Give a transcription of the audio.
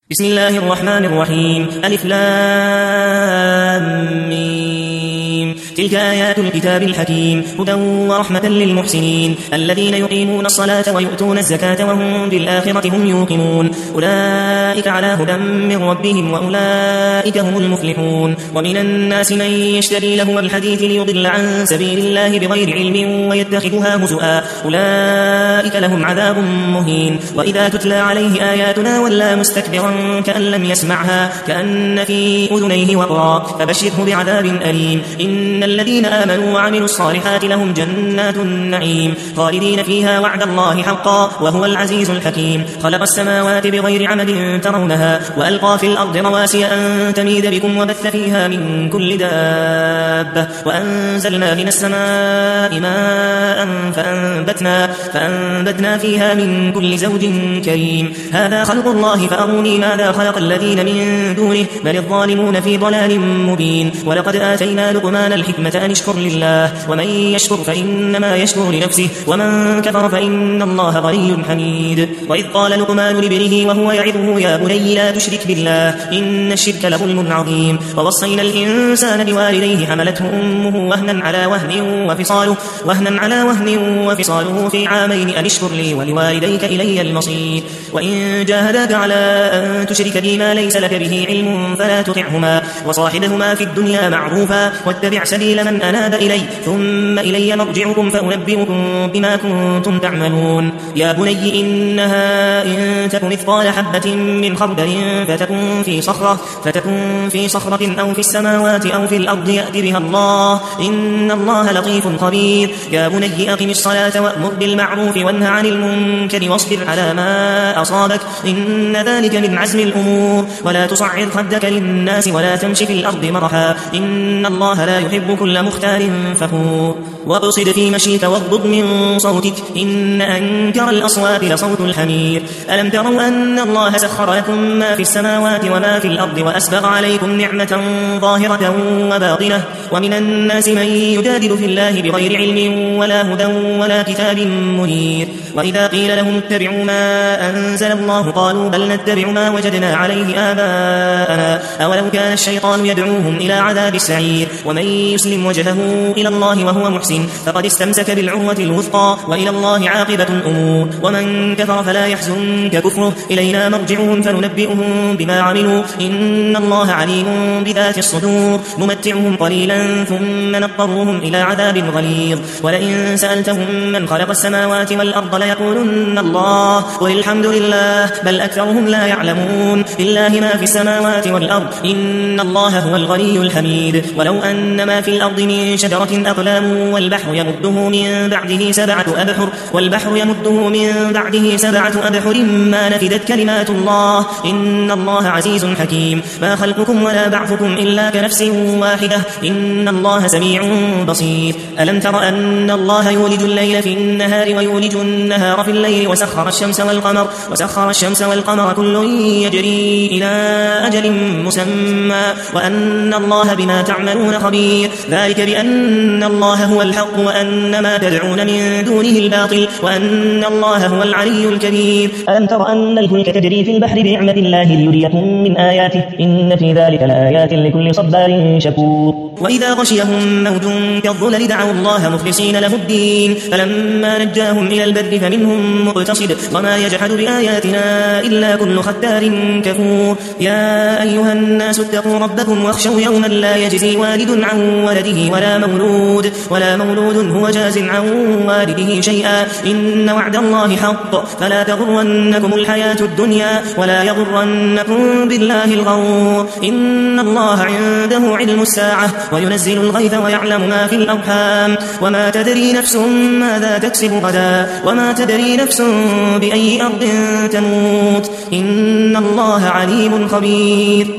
بسم الله الرحمن الرحيم. ألف لام ميم. تلك آيات الكتاب الحكيم هدى ورحمة للمحسنين الذين يقيمون الصلاة ويؤتون الزكاة وهم بالآخرة هم يوقنون أولئك على هدى من ربهم وأولئك هم المفلحون. ومن الناس من يشتري لهو الحديث ليضل عن سبيل الله بغير علم ويتخذها هزؤا أولئك لهم عذاب مهين. وإذا تتلى عليه آياتنا ولى مستكبرا كأن لم يسمعها كأن في أذنيه وقرا فبشره بعذاب أليم. إن الذين آمنوا وعملوا الصالحات لهم جنات النعيم خالدين فيها وعد الله حقا وهو العزيز الحكيم. خلق السماوات بغير عمد ترونها وألقى في الأرض رواسي أن تميد بكم وبث فيها من كل دابة وأنزلنا من السماء ماء فأنبتنا فيها من كل زوج كريم. هذا خلق الله فأروني ماذا خلق الذين من دونه بل الظالمون في ضلال مبين. ولقد آتينا لقمان الحكمة أن اشكر لله ومن يشكر فإنما يشكر لنفسه ومن كفر فإن الله غني حميد. وإذ قال لقمان لابنه وهو يعظه يا بني لا تشرك بالله إن الشرك لظلم عظيم. ووصينا الإنسان بوالديه حملته أمه وهنا على وهن وفصاله في عامين أن اشكر لي ولوالديك إلي المصير. وإن جاهداك على أن تشرك بي ما ليس لك به علم فلا تطعهما وصاحبهما في الدنيا معروفا واتبع سبيل من أناب إلي ثم إلي مرجعكم فأنبئكم بما كنتم تعملون. يا بني إنها إن تك مثقال حبة من خردل فتكن في صخرة أو في السماوات أو في الأرض يأت بها الله إن الله لطيف خبير. يا بني أقم الصلاة وأمر بالمعروف وانه عن المنكر واصبر على ما أصابك إن ذلك من عزم الأمور. ولا تصعر خدك للناس ولا تمشي في الأرض مرحا إن الله لا يحب كل مختال فخور. واقصد في مشيك واغضض من صوتك إن أنكر الأصوات لصوت الحمير. ألم تروا أن الله سخر لكم ما في السماوات وما في الأرض وأسبغ عليكم نعمة ظاهرة وباطنة ومن الناس من يجادل في الله بغير علم ولا هدى ولا كتاب منير. وإذا قيل لهم اتبعوا ما أنزل الله قالوا بل نتبع ما وجدنا عليه آباءنا أولو كان الشيطان يدعوهم إلى عذاب السعير. ومن يسلم وجهه إلى الله وهو محسن فقد استمسك بالعروة الوثقى وإلى الله عاقبة الأمور. ومن كفر فلا يحزنك كفره إلينا مرجعهم فننبئهم بما عملوا إن الله عليم بذات الصدور. نمتعهم قليلا ثم نضطرهم إلى عذاب غليظ. ولئن سألتهم من خلق السماوات والأرض ليقولن الله قل الحمد لله بل أكثرهم لا يعلمون. لله ما في السماوات والأرض إن الله هو الغني الحميد. ولو أن ما في الأرض من شجرة أقلام والبحر يمده من بعده سبعة أبحر ما نفدت كلمات الله إن الله عزيز حكيم. ما خلقكم ولا بعثكم إلا كنفس واحدة إن الله سميع بصير. ألم تر أن الله يولج الليل في النهار ويولج النهار في الليل وسخر الشمس والقمر كل يجري إلى أجل مسمى وأن الله بما تعملون خبير. ذلك بأن الله هو الحق وأن ما تدعون من دونه الباطل وأن الله هو العلي الكبير. ألم تر أن الفلك تجري في البحر بنعمة الله ليريكم من آياته إن في ذلك لآيات لكل صبار شكور. وإذا غشيهم موج كالظلل دعوا الله مخلصين له الدين فلما نجاهم إلى البر فمنهم مقتصد وما يجحد بآياتنا إلا كل ختار كفور. يا أيها الناس اتقوا ربكم واخشوا يوما لا يجزي والد عن ولده ولا مولود هو جاز عن والده شيئا إن وعد الله حق فلا تغرنكم الحياة الدنيا ولا يغرنكم بالله الغرور. إن الله عنده علم الساعة وينزل الغيث ويعلم ما في الأرحام وما تدري نفس ماذا تكسب غدا وما تدري نفس بأي أرض تموت إن الله عليم خبير.